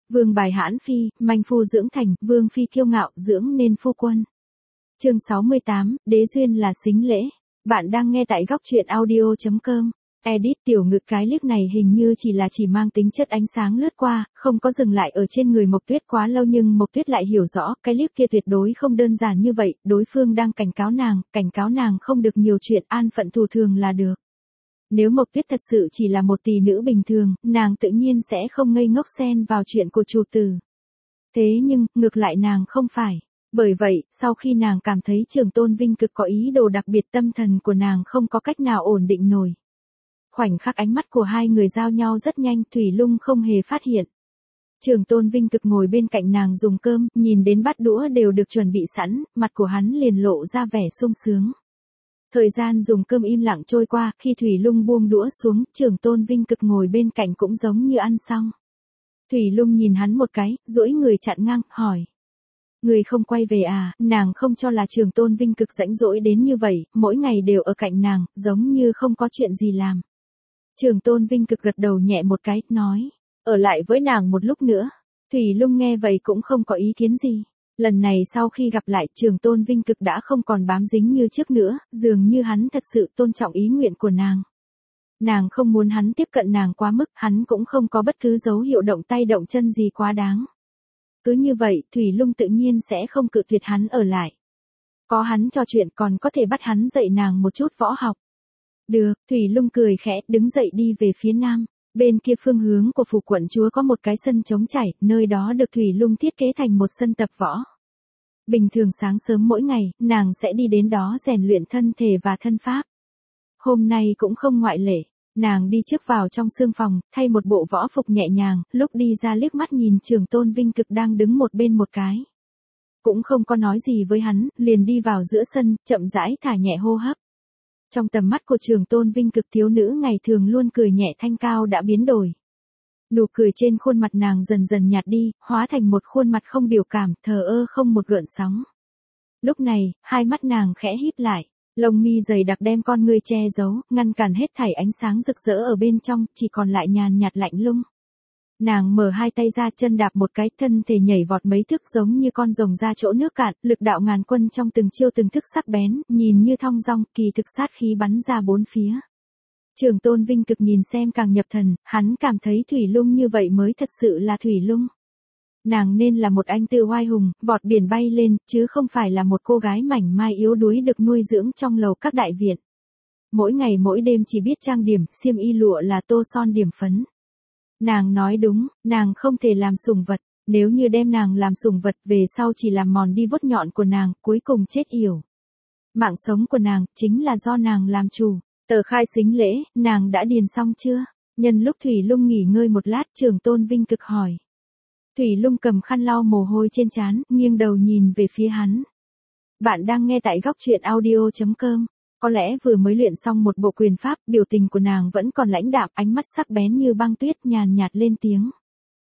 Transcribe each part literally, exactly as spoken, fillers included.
Vương bài hãn phi, manh phu dưỡng thành, vương phi kiêu ngạo, dưỡng nên phu quân. Chương sáu mươi tám, đế duyên là xính lễ. Bạn đang nghe tại góc truyện audio chấm com. Edit tiểu ngực cái liếc này hình như chỉ là chỉ mang tính chất ánh sáng lướt qua, không có dừng lại ở trên người Mộc Tuyết quá lâu, nhưng Mộc Tuyết lại hiểu rõ, cái liếc kia tuyệt đối không đơn giản như vậy, đối phương đang cảnh cáo nàng, cảnh cáo nàng không được nhiều chuyện, an phận thủ thường là được. Nếu Mộc Tuyết thật sự chỉ là một tỷ nữ bình thường, nàng tự nhiên sẽ không ngây ngốc xen vào chuyện của chủ tử. Thế nhưng, ngược lại nàng không phải. Bởi vậy, sau khi nàng cảm thấy Trường Tôn Vinh Cực có ý đồ đặc biệt, tâm thần của nàng không có cách nào ổn định nổi. Khoảnh khắc ánh mắt của hai người giao nhau rất nhanh, Thủy Lung không hề phát hiện. Trường Tôn Vinh Cực ngồi bên cạnh nàng dùng cơm, nhìn đến bát đũa đều được chuẩn bị sẵn, mặt của hắn liền lộ ra vẻ sung sướng. Thời gian dùng cơm im lặng trôi qua, khi Thủy Lung buông đũa xuống, Trường Tôn Vinh Cực ngồi bên cạnh cũng giống như ăn xong. Thủy Lung nhìn hắn một cái, duỗi người chặn ngang, hỏi. Người không quay về à? Nàng không cho là Trường Tôn Vinh Cực rãnh rỗi đến như vậy, mỗi ngày đều ở cạnh nàng, giống như không có chuyện gì làm. Trường Tôn Vinh Cực gật đầu nhẹ một cái, nói, ở lại với nàng một lúc nữa. Thủy Lung nghe vậy cũng không có ý kiến gì. Lần này sau khi gặp lại, Trường Tôn Vinh Cực đã không còn bám dính như trước nữa, dường như hắn thật sự tôn trọng ý nguyện của nàng. Nàng không muốn hắn tiếp cận nàng quá mức, hắn cũng không có bất cứ dấu hiệu động tay động chân gì quá đáng. Cứ như vậy, Thủy Lung tự nhiên sẽ không cự tuyệt hắn ở lại. Có hắn trò chuyện còn có thể bắt hắn dạy nàng một chút võ học. Được, Thủy Lung cười khẽ, đứng dậy đi về phía nam. Bên kia phương hướng của phủ quận chúa có một cái sân trống trải, nơi đó được Thủy Lung thiết kế thành một sân tập võ. Bình thường sáng sớm mỗi ngày, nàng sẽ đi đến đó rèn luyện thân thể và thân pháp. Hôm nay cũng không ngoại lệ, nàng đi trước vào trong sương phòng, thay một bộ võ phục nhẹ nhàng, lúc đi ra liếc mắt nhìn Trường Tôn Vinh Cực đang đứng một bên một cái. Cũng không có nói gì với hắn, liền đi vào giữa sân, chậm rãi thả nhẹ hô hấp. Trong tầm mắt của Trường Tôn Vinh Cực, thiếu nữ ngày thường luôn cười nhẹ thanh cao đã biến đổi. Nụ cười trên khuôn mặt nàng dần dần nhạt đi, hóa thành một khuôn mặt không biểu cảm, thờ ơ không một gợn sóng. Lúc này, hai mắt nàng khẽ híp lại, lông mi dày đặc đem con ngươi che giấu, ngăn cản hết thảy ánh sáng rực rỡ ở bên trong, chỉ còn lại nhàn nhạt lạnh lùng. Nàng mở hai tay ra, chân đạp một cái, thân thể nhảy vọt mấy thước giống như con rồng ra chỗ nước cạn, lực đạo ngàn quân trong từng chiêu từng thức sắc bén, nhìn như thong dong, kỳ thực sát khí bắn ra bốn phía. Trường Tôn Vinh Cực nhìn xem càng nhập thần, hắn cảm thấy Thủy Lung như vậy mới thật sự là Thủy Lung. Nàng nên là một anh tư oai hùng, vọt biển bay lên, chứ không phải là một cô gái mảnh mai yếu đuối được nuôi dưỡng trong lầu các đại viện. Mỗi ngày mỗi đêm chỉ biết trang điểm, xiêm y lụa là tô son điểm phấn. Nàng nói đúng, nàng không thể làm sủng vật, nếu như đem nàng làm sủng vật, về sau chỉ làm mòn đi vuốt nhọn của nàng, cuối cùng chết yểu. Mạng sống của nàng, chính là do nàng làm chủ. Tờ khai xính lễ, nàng đã điền xong chưa? Nhân lúc Thủy Lung nghỉ ngơi một lát, Trường Tôn Vinh Cực hỏi. Thủy Lung cầm khăn lau mồ hôi trên trán, nghiêng đầu nhìn về phía hắn. Bạn đang nghe tại góc truyện audio chấm com. Có lẽ vừa mới luyện xong một bộ quyền pháp, biểu tình của nàng vẫn còn lãnh đạm, ánh mắt sắc bén như băng tuyết, nhàn nhạt lên tiếng.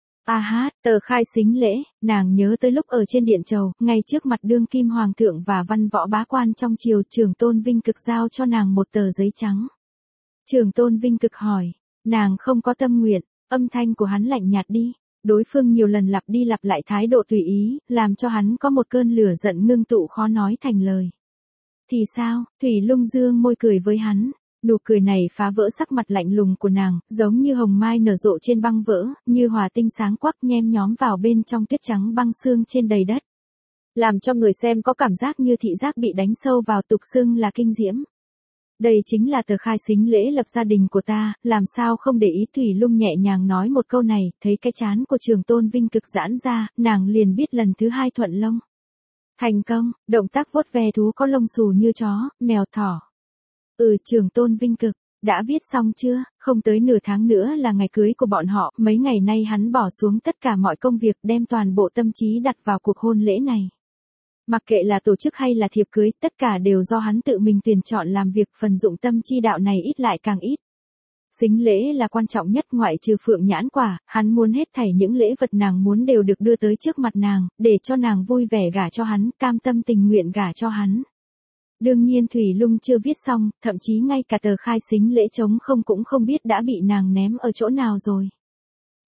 A hát, tờ khai xính lễ, nàng nhớ tới lúc ở trên điện chầu, ngay trước mặt đương kim hoàng thượng và văn võ bá quan trong triều, Trường Tôn Vinh Cực giao cho nàng một tờ giấy trắng. Trường Tôn Vinh Cực hỏi, nàng không có tâm nguyện, âm thanh của hắn lạnh nhạt đi. Đối phương nhiều lần lặp đi lặp lại thái độ tùy ý, làm cho hắn có một cơn lửa giận ngưng tụ khó nói thành lời. Thì sao? Thủy Lung dương môi cười với hắn. Nụ cười này phá vỡ sắc mặt lạnh lùng của nàng, giống như hồng mai nở rộ trên băng vỡ, như hòa tinh sáng quắc nhem nhóm vào bên trong tuyết trắng băng xương trên đầy đất. Làm cho người xem có cảm giác như thị giác bị đánh sâu vào, tục xưng là kinh diễm. Đây chính là tờ khai xính lễ lập gia đình của ta, làm sao không để ý. Thủy Lung nhẹ nhàng nói một câu này, thấy cái trán của Trường Tôn Vinh Cực giãn ra, nàng liền biết lần thứ hai thuận lông. Thành công, động tác vuốt ve thú có lông xù như chó, mèo, thỏ. Ừ, Trường Tôn Vinh Cực, đã viết xong chưa? Không tới nửa tháng nữa là ngày cưới của bọn họ, mấy ngày nay hắn bỏ xuống tất cả mọi công việc, đem toàn bộ tâm trí đặt vào cuộc hôn lễ này. Mặc kệ là tổ chức hay là thiệp cưới, tất cả đều do hắn tự mình tuyển chọn làm việc, phần dụng tâm chi đạo này ít lại càng ít. Xính lễ là quan trọng nhất, ngoại trừ phượng nhãn quả, hắn muốn hết thảy những lễ vật nàng muốn đều được đưa tới trước mặt nàng, để cho nàng vui vẻ gả cho hắn, cam tâm tình nguyện gả cho hắn. Đương nhiên Thủy Lung chưa viết xong, thậm chí ngay cả tờ khai xính lễ trống không cũng không biết đã bị nàng ném ở chỗ nào rồi.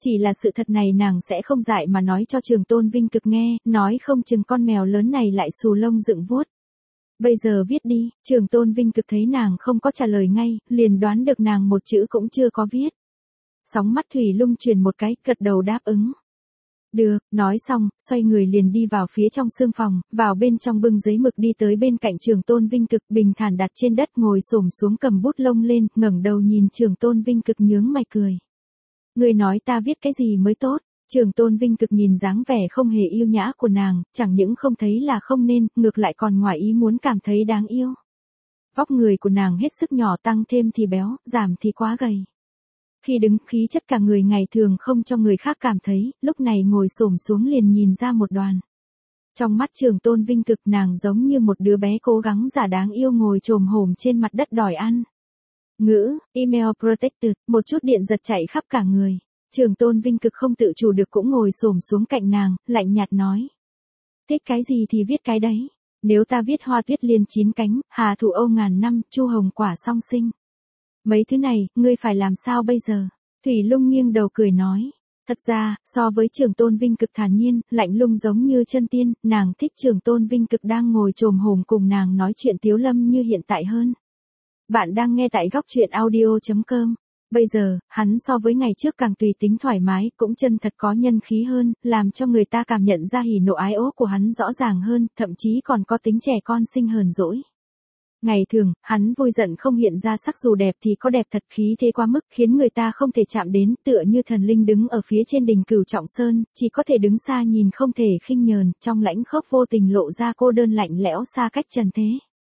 Chỉ là sự thật này nàng sẽ không dại mà nói cho Trường Tôn Vinh Cực nghe, nói không chừng con mèo lớn này lại xù lông dựng vuốt. Bây giờ viết đi, Trường Tôn Vinh Cực thấy nàng không có trả lời ngay, liền đoán được nàng một chữ cũng chưa có viết. Sóng mắt Thủy Lung chuyển một cái, gật đầu đáp ứng. Được, nói xong, xoay người liền đi vào phía trong sương phòng, vào bên trong bưng giấy mực đi tới bên cạnh Trường Tôn Vinh Cực bình thản đặt trên đất ngồi xổm xuống cầm bút lông lên, ngẩng đầu nhìn Trường Tôn Vinh Cực nhướng mày cười. Ngươi nói ta viết cái gì mới tốt? Trường Tôn Vinh Cực nhìn dáng vẻ không hề yêu nhã của nàng, chẳng những không thấy là không nên, ngược lại còn ngoài ý muốn cảm thấy đáng yêu. Vóc người của nàng hết sức nhỏ, tăng thêm thì béo, giảm thì quá gầy. Khi đứng, khí chất cả người ngày thường không cho người khác cảm thấy, lúc này ngồi xổm xuống liền nhìn ra một đoàn. Trong mắt Trường Tôn Vinh Cực, nàng giống như một đứa bé cố gắng giả đáng yêu ngồi chồm hổm trên mặt đất đòi ăn. Ngữ, email protected, một chút điện giật chạy khắp cả người. Trường Tôn Vinh Cực không tự chủ được cũng ngồi xổm xuống cạnh nàng, lạnh nhạt nói. Thích cái gì thì viết cái đấy. Nếu ta viết hoa tuyết liên chín cánh, hà thủ âu ngàn năm, chu hồng quả song sinh. Mấy thứ này, ngươi phải làm sao bây giờ? Thủy Lung nghiêng đầu cười nói. Thật ra, so với Trường Tôn Vinh Cực thản nhiên, lạnh lùng giống như chân tiên, nàng thích Trường Tôn Vinh Cực đang ngồi chồm hổm cùng nàng nói chuyện tiếu lâm như hiện tại hơn. Bạn đang nghe tại góc truyện audio chấm com. Bây giờ, hắn so với ngày trước càng tùy tính thoải mái, cũng chân thật có nhân khí hơn, làm cho người ta cảm nhận ra hỉ nộ ái ố của hắn rõ ràng hơn, thậm chí còn có tính trẻ con sinh hờn dỗi. Ngày thường, hắn vui giận không hiện ra sắc, dù đẹp thì có đẹp thật, khí thế quá mức khiến người ta không thể chạm đến, tựa như thần linh đứng ở phía trên đỉnh Cửu Trọng Sơn, chỉ có thể đứng xa nhìn không thể khinh nhờn, trong lãnh khốc vô tình lộ ra cô đơn lạnh lẽo xa cách trần thế.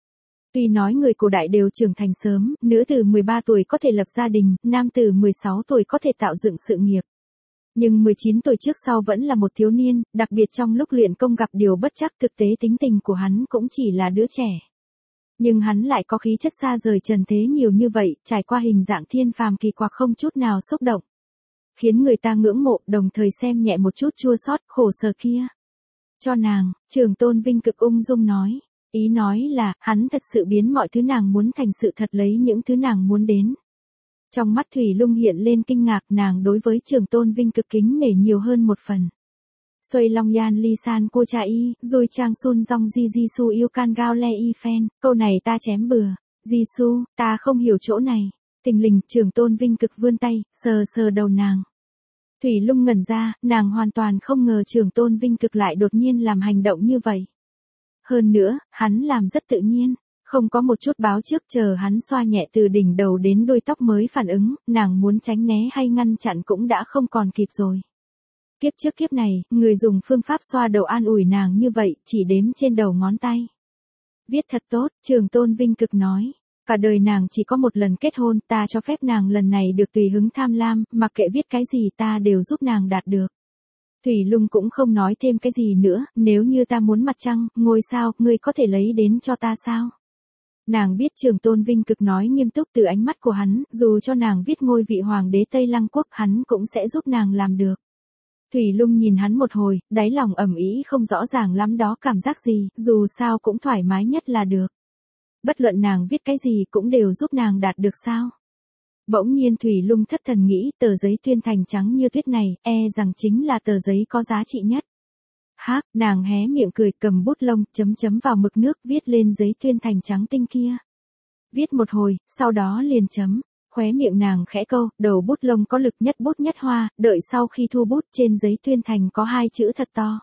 Tuy nói người cổ đại đều trưởng thành sớm, nữ từ mười ba tuổi có thể lập gia đình, nam từ mười sáu tuổi có thể tạo dựng sự nghiệp. Nhưng mười chín tuổi trước sau vẫn là một thiếu niên, đặc biệt trong lúc luyện công gặp điều bất trắc, thực tế tính tình của hắn cũng chỉ là đứa trẻ. Nhưng hắn lại có khí chất xa rời trần thế nhiều như vậy, trải qua hình dạng thiên phàm kỳ quặc không chút nào xúc động. Khiến người ta ngưỡng mộ, đồng thời xem nhẹ một chút chua xót khổ sở kia. Cho nàng, Trường Tôn Vinh Cực ung dung nói. Ý nói là, hắn thật sự biến mọi thứ nàng muốn thành sự thật, lấy những thứ nàng muốn đến. Trong mắt Thủy Lung hiện lên kinh ngạc, nàng đối với Trường Tôn Vinh Cực kính nể nhiều hơn một phần. Xuôi Long Yan Ly San Cô Cha Y, rồi Trang Sun Dong Di Di Su Yêu Can Gao Le Y Phen, câu này ta chém bừa. Di Su, ta không hiểu chỗ này. Tình lình, Trường Tôn Vinh Cực vươn tay, sờ sờ đầu nàng. Thủy Lung ngẩn ra, nàng hoàn toàn không ngờ Trường Tôn Vinh Cực lại đột nhiên làm hành động như vậy. Hơn nữa, hắn làm rất tự nhiên, không có một chút báo trước, chờ hắn xoa nhẹ từ đỉnh đầu đến đuôi tóc mới phản ứng, nàng muốn tránh né hay ngăn chặn cũng đã không còn kịp rồi. Kiếp trước kiếp này, người dùng phương pháp xoa đầu an ủi nàng như vậy, chỉ đếm trên đầu ngón tay. Viết thật tốt, Trường Tôn Vinh Cực nói. Cả đời nàng chỉ có một lần kết hôn, ta cho phép nàng lần này được tùy hứng tham lam, mặc kệ viết cái gì ta đều giúp nàng đạt được. Thủy Lung cũng không nói thêm cái gì nữa, nếu như ta muốn mặt trăng, ngôi sao, ngươi có thể lấy đến cho ta sao? Nàng biết Trường Tôn Vinh Cực nói nghiêm túc, từ ánh mắt của hắn, dù cho nàng viết ngôi vị hoàng đế Tây Lăng Quốc, hắn cũng sẽ giúp nàng làm được. Thủy Lung nhìn hắn một hồi, đáy lòng ẩm ý không rõ ràng lắm đó cảm giác gì, dù sao cũng thoải mái nhất là được. Bất luận nàng viết cái gì cũng đều giúp nàng đạt được sao? Bỗng nhiên Thủy Lung thất thần nghĩ, tờ giấy tuyên thành trắng như tuyết này, e rằng chính là tờ giấy có giá trị nhất. Hác, nàng hé miệng cười, cầm bút lông, chấm chấm vào mực nước, viết lên giấy tuyên thành trắng tinh kia. Viết một hồi, sau đó liền chấm, khóe miệng nàng khẽ câu, đầu bút lông có lực nhất bút nhất hoa, đợi sau khi thu bút trên giấy tuyên thành có hai chữ thật to.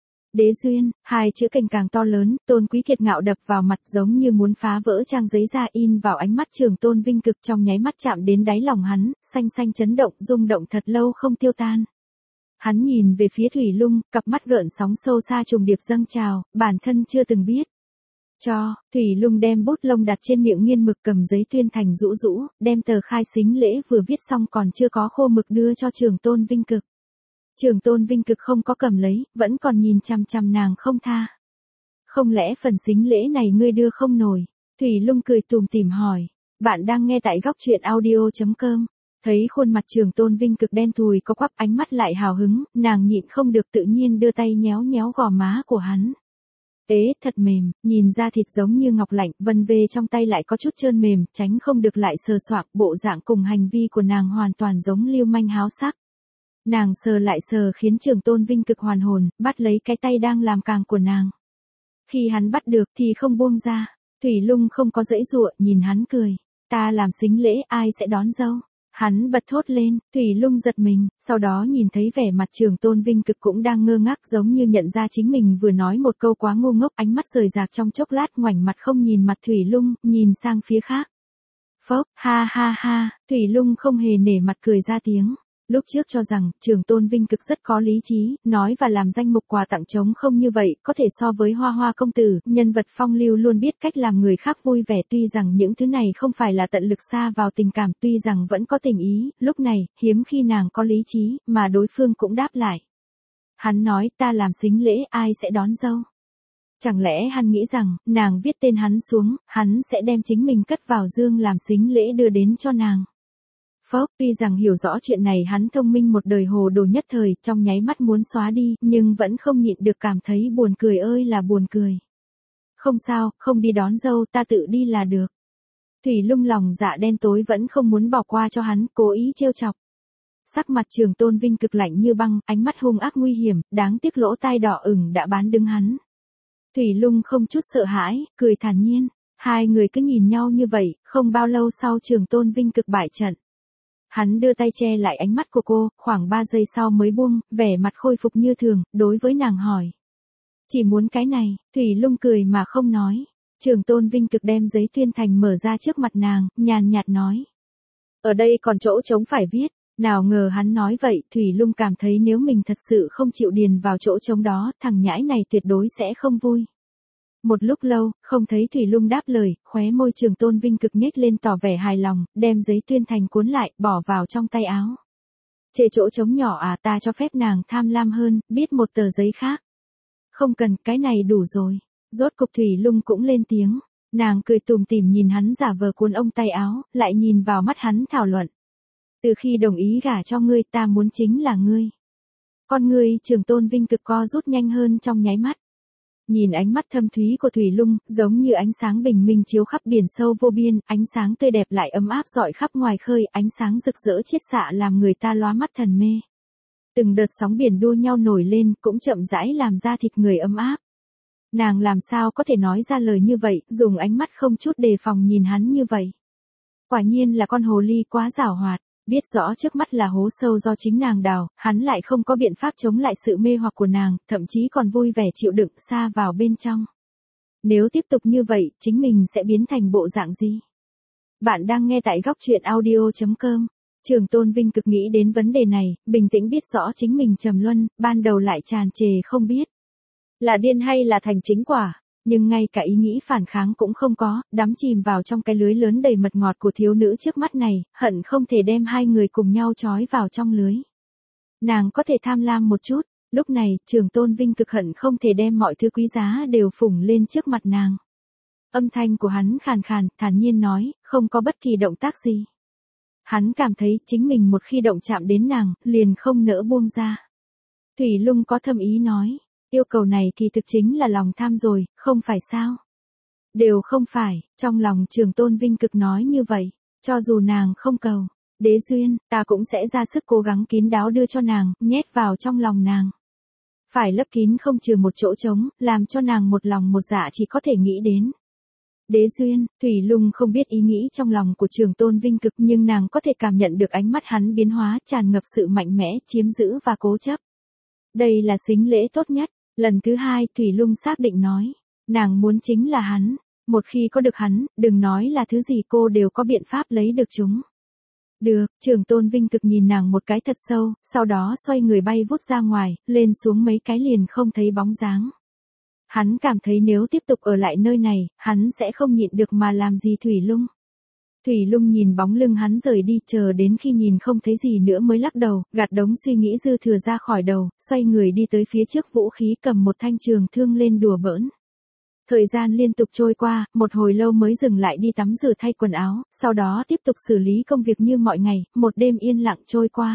Đế duyên, hai chữ cành càng to lớn, Tôn Quý kiệt ngạo đập vào mặt giống như muốn phá vỡ trang giấy ra, in vào ánh mắt Trường Tôn Vinh Cực, trong nháy mắt chạm đến đáy lòng hắn, xanh xanh chấn động, rung động thật lâu không tiêu tan. Hắn nhìn về phía Thủy Lung, cặp mắt gợn sóng sâu xa trùng điệp dâng trào, bản thân chưa từng biết. Cho, Thủy Lung đem bút lông đặt trên miệng nghiên mực, cầm giấy tuyên thành rũ rũ, đem tờ khai xính lễ vừa viết xong còn chưa có khô mực đưa cho Trường Tôn Vinh Cực. Trường Tôn Vinh Cực không có cầm lấy, vẫn còn nhìn chằm chằm nàng không tha. Không lẽ phần xính lễ này ngươi đưa không nổi? Thủy Lung cười tủm tỉm hỏi. Bạn đang nghe tại góc truyện audio chấm com. Thấy khuôn mặt Trường Tôn Vinh Cực đen thùi có quắp, ánh mắt lại hào hứng, nàng nhịn không được tự nhiên đưa tay nhéo nhéo gò má của hắn. Ế, thật mềm, nhìn ra thịt giống như ngọc lạnh, vân về trong tay lại có chút trơn mềm, tránh không được lại sờ soạng, bộ dạng cùng hành vi của nàng hoàn toàn giống lưu manh háo sắc. Nàng sờ lại sờ khiến Trường Tôn Vinh cực hoàn hồn, bắt lấy cái tay đang làm càng của nàng. Khi hắn bắt được thì không buông ra, Thủy Lung không có giãy giụa, nhìn hắn cười. Ta làm sính lễ, ai sẽ đón dâu? Hắn bật thốt lên, Thủy Lung giật mình, sau đó nhìn thấy vẻ mặt Trường Tôn Vinh cực cũng đang ngơ ngác, giống như nhận ra chính mình vừa nói một câu quá ngu ngốc, ánh mắt rời rạc trong chốc lát, ngoảnh mặt không nhìn mặt Thủy Lung, nhìn sang phía khác. Phốc, ha ha ha, Thủy Lung không hề nể mặt cười ra tiếng. Lúc trước cho rằng, Trường Tôn Vinh cực rất có lý trí, nói và làm danh mục quà tặng trống không như vậy, có thể so với Hoa Hoa công tử, nhân vật phong lưu luôn biết cách làm người khác vui vẻ, tuy rằng những thứ này không phải là tận lực xa vào tình cảm, tuy rằng vẫn có tình ý, lúc này, hiếm khi nàng có lý trí, mà đối phương cũng đáp lại. Hắn nói, ta làm sính lễ, ai sẽ đón dâu? Chẳng lẽ hắn nghĩ rằng, nàng viết tên hắn xuống, hắn sẽ đem chính mình cất vào dương làm sính lễ đưa đến cho nàng. Phốc, tuy rằng hiểu rõ chuyện này hắn thông minh một đời hồ đồ nhất thời, trong nháy mắt muốn xóa đi, nhưng vẫn không nhịn được cảm thấy buồn cười ơi là buồn cười. Không sao, không đi đón dâu, ta tự đi là được. Thủy Lung lòng dạ đen tối vẫn không muốn bỏ qua cho hắn, cố ý trêu chọc. Sắc mặt Trường Tôn Vinh cực lạnh như băng, ánh mắt hung ác nguy hiểm, đáng tiếc lỗ tai đỏ ửng đã bán đứng hắn. Thủy Lung không chút sợ hãi, cười thản nhiên. Hai người cứ nhìn nhau như vậy, không bao lâu sau Trường Tôn Vinh cực bại trận. Hắn đưa tay che lại ánh mắt của cô, khoảng ba giây sau mới buông, vẻ mặt khôi phục như thường, đối với nàng hỏi. Chỉ muốn cái này, Thủy Lung cười mà không nói. Trường Tôn Vinh cực đem giấy tuyên thành mở ra trước mặt nàng, nhàn nhạt nói. Ở đây còn chỗ trống phải viết. Nào ngờ hắn nói vậy, Thủy Lung cảm thấy nếu mình thật sự không chịu điền vào chỗ trống đó, thằng nhãi này tuyệt đối sẽ không vui. Một lúc lâu, không thấy Thủy Lung đáp lời, khóe môi Trường Tôn Vinh cực nhếch lên tỏ vẻ hài lòng, đem giấy tuyên thành cuốn lại, bỏ vào trong tay áo. Chê chỗ trống nhỏ à, ta cho phép nàng tham lam hơn, biết một tờ giấy khác. Không cần, cái này đủ rồi. Rốt cục Thủy Lung cũng lên tiếng. Nàng cười tủm tỉm nhìn hắn giả vờ cuốn ông tay áo, lại nhìn vào mắt hắn thảo luận. Từ khi đồng ý gả cho ngươi, ta muốn chính là ngươi. Con ngươi Trường Tôn Vinh cực co rút nhanh hơn trong nháy mắt. Nhìn ánh mắt thâm thúy của Thủy Lung, giống như ánh sáng bình minh chiếu khắp biển sâu vô biên, ánh sáng tươi đẹp lại ấm áp rọi khắp ngoài khơi, ánh sáng rực rỡ chiết xạ làm người ta lóa mắt thần mê. Từng đợt sóng biển đua nhau nổi lên, cũng chậm rãi làm da thịt người ấm áp. Nàng làm sao có thể nói ra lời như vậy, dùng ánh mắt không chút đề phòng nhìn hắn như vậy. Quả nhiên là con hồ ly quá giảo hoạt. Biết rõ trước mắt là hố sâu do chính nàng đào, hắn lại không có biện pháp chống lại sự mê hoặc của nàng, thậm chí còn vui vẻ chịu đựng xa vào bên trong. Nếu tiếp tục như vậy, chính mình sẽ biến thành bộ dạng gì? Bạn đang nghe tại góc truyện audio chấm com. Trường Tôn Vinh cực nghĩ đến vấn đề này, bình tĩnh biết rõ chính mình trầm luân, ban đầu lại tràn trề không biết. Là điên hay là thành chính quả? Nhưng ngay cả ý nghĩ phản kháng cũng không có, đắm chìm vào trong cái lưới lớn đầy mật ngọt của thiếu nữ trước mắt này, hận không thể đem hai người cùng nhau trói vào trong lưới. Nàng có thể tham lam một chút, lúc này, Trường Tôn Vinh cực hận không thể đem mọi thứ quý giá đều phủng lên trước mặt nàng. Âm thanh của hắn khàn khàn, thản nhiên nói, không có bất kỳ động tác gì. Hắn cảm thấy chính mình một khi động chạm đến nàng, liền không nỡ buông ra. Thủy Lung có thâm ý nói. Yêu cầu này kỳ thực chính là lòng tham rồi, không phải sao? Đều không phải, trong lòng Trường Tôn Vinh cực nói như vậy, cho dù nàng không cầu, đế duyên, ta cũng sẽ ra sức cố gắng kín đáo đưa cho nàng, nhét vào trong lòng nàng. Phải lấp kín không trừ một chỗ trống, làm cho nàng một lòng một dạ chỉ có thể nghĩ đến. Đế duyên, Thủy Lung không biết ý nghĩ trong lòng của Trường Tôn Vinh cực nhưng nàng có thể cảm nhận được ánh mắt hắn biến hóa tràn ngập sự mạnh mẽ, chiếm giữ và cố chấp. Đây là sính lễ tốt nhất. Lần thứ hai, Thủy Lung xác định nói, nàng muốn chính là hắn, một khi có được hắn, đừng nói là thứ gì cô đều có biện pháp lấy được chúng. Được, Trường Tôn Vinh cực nhìn nàng một cái thật sâu, sau đó xoay người bay vút ra ngoài, lên xuống mấy cái liền không thấy bóng dáng. Hắn cảm thấy nếu tiếp tục ở lại nơi này, hắn sẽ không nhịn được mà làm gì Thủy Lung. Thủy Lung nhìn bóng lưng hắn rời đi, chờ đến khi nhìn không thấy gì nữa mới lắc đầu, gạt đống suy nghĩ dư thừa ra khỏi đầu, xoay người đi tới phía trước vũ khí cầm một thanh trường thương lên đùa bỡn. Thời gian liên tục trôi qua, một hồi lâu mới dừng lại đi tắm rửa thay quần áo, sau đó tiếp tục xử lý công việc như mọi ngày, một đêm yên lặng trôi qua.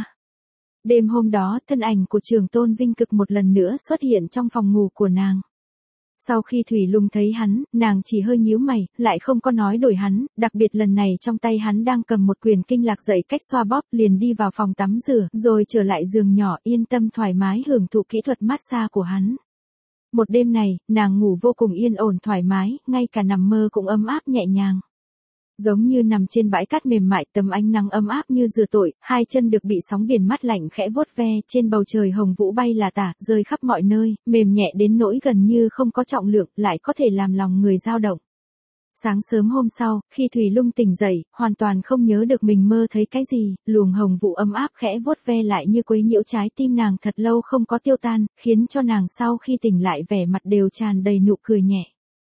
Đêm hôm đó, thân ảnh của Trường Tôn Vinh cực một lần nữa xuất hiện trong phòng ngủ của nàng. Sau khi Thủy Lung thấy hắn, nàng chỉ hơi nhíu mày, lại không có nói đổi hắn, đặc biệt lần này trong tay hắn đang cầm một quyển kinh lạc dạy cách xoa bóp, liền đi vào phòng tắm rửa, rồi trở lại giường nhỏ, yên tâm thoải mái hưởng thụ kỹ thuật massage của hắn. Một đêm này, nàng ngủ vô cùng yên ổn thoải mái, ngay cả nằm mơ cũng ấm áp nhẹ nhàng. Giống như nằm trên bãi cát mềm mại, tấm ánh nắng ấm áp như dừa tội, hai chân được bị sóng biển mát lạnh khẽ vuốt ve, trên bầu trời hồng vũ bay là tả, rơi khắp mọi nơi, mềm nhẹ đến nỗi gần như không có trọng lượng, lại có thể làm lòng người dao động. Sáng sớm hôm sau, khi Thủy Lung tỉnh dậy, hoàn toàn không nhớ được mình mơ thấy cái gì, luồng hồng vụ ấm áp khẽ vuốt ve lại như quấy nhiễu trái tim nàng thật lâu không có tiêu tan, khiến cho nàng sau khi tỉnh lại vẻ mặt đều tràn đầy nụ cười nhẹ.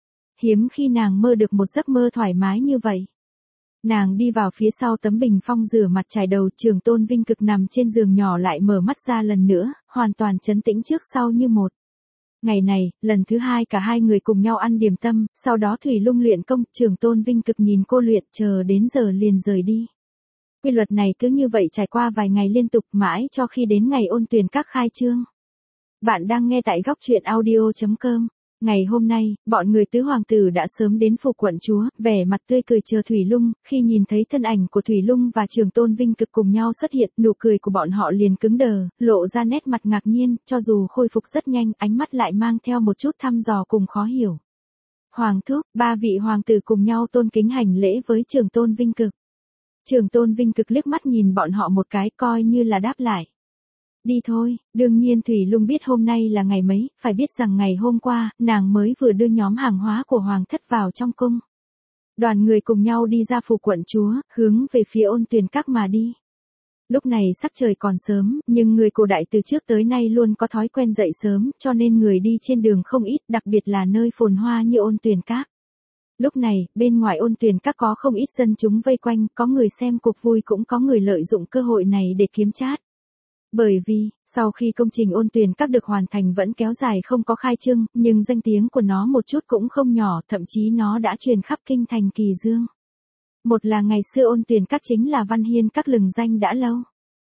Hiếm khi nàng mơ được một giấc mơ thoải mái như vậy. Nàng đi vào phía sau tấm bình phong rửa mặt chải đầu, Trường Tôn Vinh Cực nằm trên giường nhỏ lại mở mắt ra lần nữa, hoàn toàn trấn tĩnh trước sau như một. Ngày này, lần thứ hai cả hai người cùng nhau ăn điểm tâm, sau đó Thủy Lung luyện công, Trường Tôn Vinh Cực nhìn cô luyện, chờ đến giờ liền rời đi. Quy luật này cứ như vậy trải qua vài ngày liên tục mãi cho khi đến ngày ôn tuyển các khai trương. Bạn đang nghe tại góc truyện audio chấm com. Ngày hôm nay, bọn người tứ hoàng tử đã sớm đến phủ quận chúa, vẻ mặt tươi cười chờ Thủy Lung, khi nhìn thấy thân ảnh của Thủy Lung và Trường Tôn Vinh Cực cùng nhau xuất hiện, nụ cười của bọn họ liền cứng đờ, lộ ra nét mặt ngạc nhiên, cho dù khôi phục rất nhanh, ánh mắt lại mang theo một chút thăm dò cùng khó hiểu. Hoàng thúc, ba vị hoàng tử cùng nhau tôn kính hành lễ với Trường Tôn Vinh Cực. Trường Tôn Vinh Cực liếc mắt nhìn bọn họ một cái, coi như là đáp lại. Đi thôi, đương nhiên Thủy Lung biết hôm nay là ngày mấy, phải biết rằng ngày hôm qua, nàng mới vừa đưa nhóm hàng hóa của Hoàng thất vào trong cung. Đoàn người cùng nhau đi ra phủ quận chúa, hướng về phía ôn tuyển các mà đi. Lúc này sắc trời còn sớm, nhưng người cổ đại từ trước tới nay luôn có thói quen dậy sớm, cho nên người đi trên đường không ít, đặc biệt là nơi phồn hoa như ôn tuyển các. Lúc này, bên ngoài ôn tuyển các có không ít dân chúng vây quanh, có người xem cuộc vui cũng có người lợi dụng cơ hội này để kiếm chát. Bởi vì, sau khi công trình ôn tuyển các được hoàn thành vẫn kéo dài không có khai trương, nhưng danh tiếng của nó một chút cũng không nhỏ, thậm chí nó đã truyền khắp kinh thành Kỳ Dương. Một là ngày xưa ôn tuyển các chính là văn hiên các lừng danh đã lâu.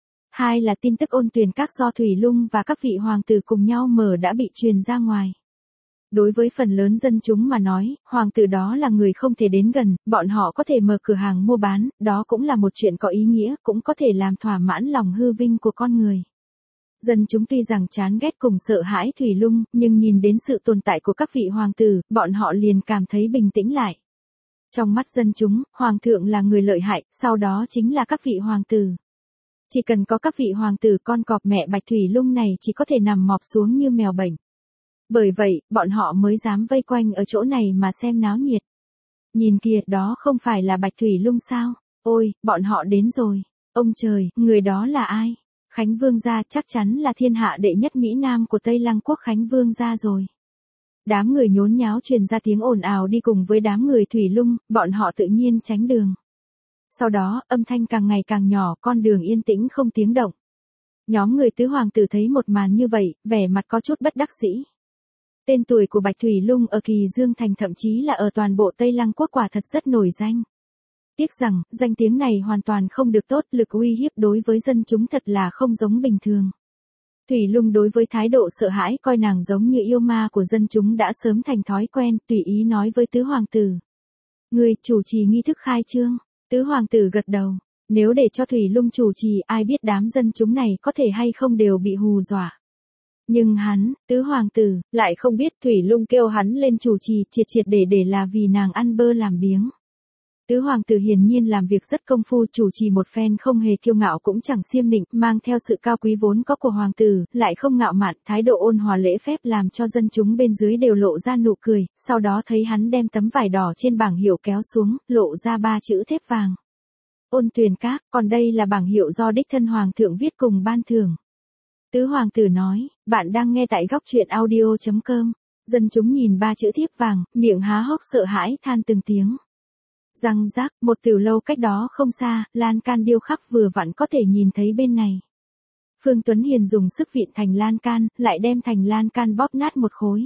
Hai là tin tức ôn tuyển các do Thủy Lung và các vị hoàng tử cùng nhau mở đã bị truyền ra ngoài. Đối với phần lớn dân chúng mà nói, hoàng tử đó là người không thể đến gần, bọn họ có thể mở cửa hàng mua bán, đó cũng là một chuyện có ý nghĩa, cũng có thể làm thỏa mãn lòng hư vinh của con người. Dân chúng tuy rằng chán ghét cùng sợ hãi Thủy Lung, nhưng nhìn đến sự tồn tại của các vị hoàng tử, bọn họ liền cảm thấy bình tĩnh lại. Trong mắt dân chúng, hoàng thượng là người lợi hại, sau đó chính là các vị hoàng tử. Chỉ cần có các vị hoàng tử, con cọp mẹ Bạch Thủy Lung này chỉ có thể nằm mọp xuống như mèo bệnh. Bởi vậy, bọn họ mới dám vây quanh ở chỗ này mà xem náo nhiệt. Nhìn kìa, đó không phải là Bạch Thủy Lung sao? Ôi, bọn họ đến rồi. Ông trời, người đó là ai? Khánh Vương gia, chắc chắn là thiên hạ đệ nhất Mỹ Nam của Tây Lăng quốc Khánh Vương gia rồi. Đám người nhốn nháo truyền ra tiếng ồn ào đi cùng với đám người Thủy Lung, bọn họ tự nhiên tránh đường. Sau đó, âm thanh càng ngày càng nhỏ, con đường yên tĩnh không tiếng động. Nhóm người tứ hoàng tử thấy một màn như vậy, vẻ mặt có chút bất đắc dĩ. Tên tuổi của Bạch Thủy Lung ở Kỳ Dương Thành thậm chí là ở toàn bộ Tây Lăng quốc quả thật rất nổi danh. Tiếc rằng, danh tiếng này hoàn toàn không được tốt, lực uy hiếp đối với dân chúng thật là không giống bình thường. Thủy Lung đối với thái độ sợ hãi coi nàng giống như yêu ma của dân chúng đã sớm thành thói quen, tùy ý nói với tứ hoàng tử. Người chủ trì nghi thức khai trương, tứ hoàng tử gật đầu, nếu để cho Thủy Lung chủ trì ai biết đám dân chúng này có thể hay không đều bị hù dọa. Nhưng hắn, tứ hoàng tử, lại không biết Thủy Lung kêu hắn lên chủ trì triệt triệt để để là vì nàng ăn bơ làm biếng. Tứ hoàng tử hiển nhiên làm việc rất công phu, chủ trì một phen không hề kiêu ngạo cũng chẳng xiêm nịnh, mang theo sự cao quý vốn có của hoàng tử, lại không ngạo mạn, thái độ ôn hòa lễ phép làm cho dân chúng bên dưới đều lộ ra nụ cười, sau đó thấy hắn đem tấm vải đỏ trên bảng hiệu kéo xuống, lộ ra ba chữ thép vàng. Ôn tuyển các, còn đây là bảng hiệu do đích thân hoàng thượng viết cùng ban thưởng. Tứ hoàng tử nói, bạn đang nghe tại góc truyện audio chấm com. Dân chúng nhìn ba chữ thiếp vàng, miệng há hốc sợ hãi than từng tiếng. Răng rác, một tiểu lâu cách đó không xa, lan can điêu khắc vừa vặn có thể nhìn thấy bên này. Phương Tuấn Hiền dùng sức vịn thành lan can, lại đem thành lan can bóp nát một khối.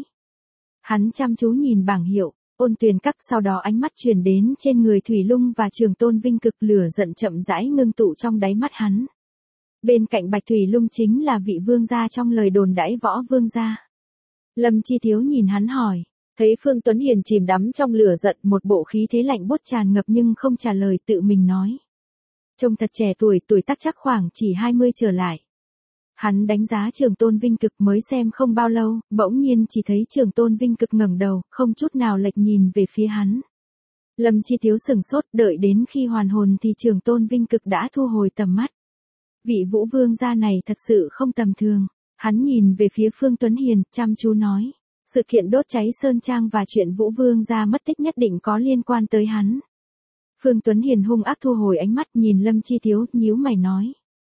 Hắn chăm chú nhìn bảng hiệu, ôn tuyển các, sau đó ánh mắt chuyển đến trên người Thủy Lung và Trường Tôn Vinh Cực, lửa giận chậm rãi ngưng tụ trong đáy mắt hắn. Bên cạnh Bạch Thủy Lung chính là vị vương gia trong lời đồn đãi Võ Vương gia. Lâm Chi Thiếu nhìn hắn hỏi, Thấy Phương Tuấn Hiền chìm đắm trong lửa giận, một bộ khí thế lạnh buốt tràn ngập nhưng không trả lời, tự mình nói. Trông thật trẻ tuổi, tuổi tác chắc khoảng chỉ hai mươi trở lại. Hắn đánh giá Trường Tôn Vinh Cực mới xem không bao lâu, bỗng nhiên chỉ thấy Trường Tôn Vinh Cực ngẩng đầu, không chút nào lệch nhìn về phía hắn. Lâm Chi Thiếu sừng sốt, đợi đến khi hoàn hồn thì Trường Tôn Vinh Cực đã thu hồi tầm mắt. Vị Vũ Vương gia này thật sự không tầm thường. Hắn nhìn về phía Phương Tuấn Hiền, chăm chú nói. Sự kiện đốt cháy Sơn Trang và chuyện Vũ Vương gia mất tích nhất định có liên quan tới hắn. Phương Tuấn Hiền hung ác thu hồi ánh mắt, nhìn Lâm Chi Thiếu, nhíu mày nói.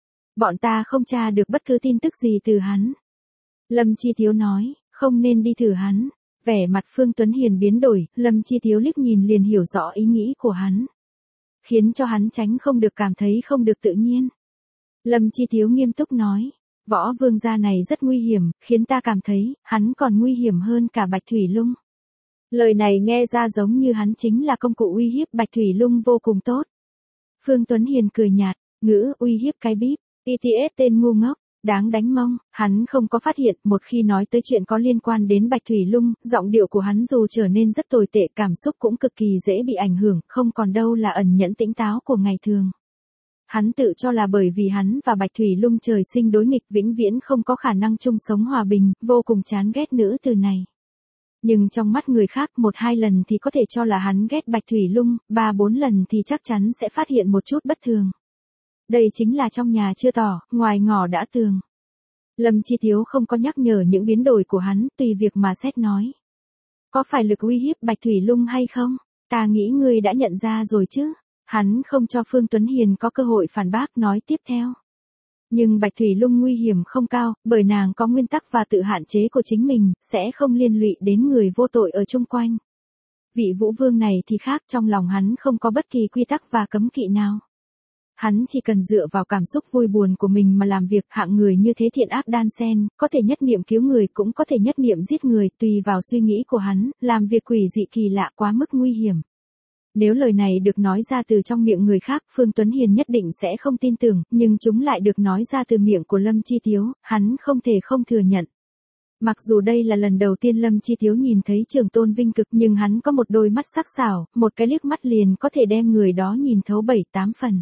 Bọn ta không tra được bất cứ tin tức gì từ hắn. Lâm Chi Thiếu nói, không nên đi thử hắn. Vẻ mặt Phương Tuấn Hiền biến đổi, Lâm Chi Thiếu liếc nhìn liền hiểu rõ ý nghĩ của hắn. Khiến cho hắn tránh không được cảm thấy không được tự nhiên. Lâm Chi Thiếu nghiêm túc nói, Võ Vương gia này rất nguy hiểm, khiến ta cảm thấy, hắn còn nguy hiểm hơn cả Bạch Thủy Lung. Lời này nghe ra giống như hắn chính là công cụ uy hiếp Bạch Thủy Lung vô cùng tốt. Phương Tuấn Hiền cười nhạt, ngữ uy hiếp cái bíp, i tê ét tên ngu ngốc, đáng đánh mông. Hắn không có phát hiện, một khi nói tới chuyện có liên quan đến Bạch Thủy Lung, giọng điệu của hắn dù trở nên rất tồi tệ, cảm xúc cũng cực kỳ dễ bị ảnh hưởng, không còn đâu là ẩn nhẫn tĩnh táo của ngày thường. Hắn tự cho là bởi vì hắn và Bạch Thủy Lung trời sinh đối nghịch, vĩnh viễn không có khả năng chung sống hòa bình, vô cùng chán ghét nữ từ này. Nhưng trong mắt người khác, một hai lần thì có thể cho là hắn ghét Bạch Thủy Lung, ba bốn lần thì chắc chắn sẽ phát hiện một chút bất thường. Đây chính là trong nhà chưa tỏ, ngoài ngõ đã tường. Lâm Chi Thiếu không có nhắc nhở những biến đổi của hắn, tùy việc mà xét nói. Có phải lực uy hiếp Bạch Thủy Lung hay không? Ta nghĩ ngươi đã nhận ra rồi chứ? Hắn không cho Phương Tuấn Hiền có cơ hội phản bác, nói tiếp theo. Nhưng Bạch Thủy Lung nguy hiểm không cao, bởi nàng có nguyên tắc và tự hạn chế của chính mình, sẽ không liên lụy đến người vô tội ở chung quanh. Vị Vũ Vương này thì khác, trong lòng hắn không có bất kỳ quy tắc và cấm kỵ nào. Hắn chỉ cần dựa vào cảm xúc vui buồn của mình mà làm việc, hạng người như thế thiện ác đan xen, có thể nhất niệm cứu người cũng có thể nhất niệm giết người, tùy vào suy nghĩ của hắn, làm việc quỷ dị kỳ lạ quá mức nguy hiểm. Nếu lời này được nói ra từ trong miệng người khác, Phương Tuấn Hiền nhất định sẽ không tin tưởng, nhưng chúng lại được nói ra từ miệng của Lâm Chi Thiếu, hắn không thể không thừa nhận. Mặc dù đây là lần đầu tiên Lâm Chi Thiếu nhìn thấy Trường Tôn Vinh Cực, nhưng hắn có một đôi mắt sắc sảo, một cái liếc mắt liền có thể đem người đó nhìn thấu bảy tám phần.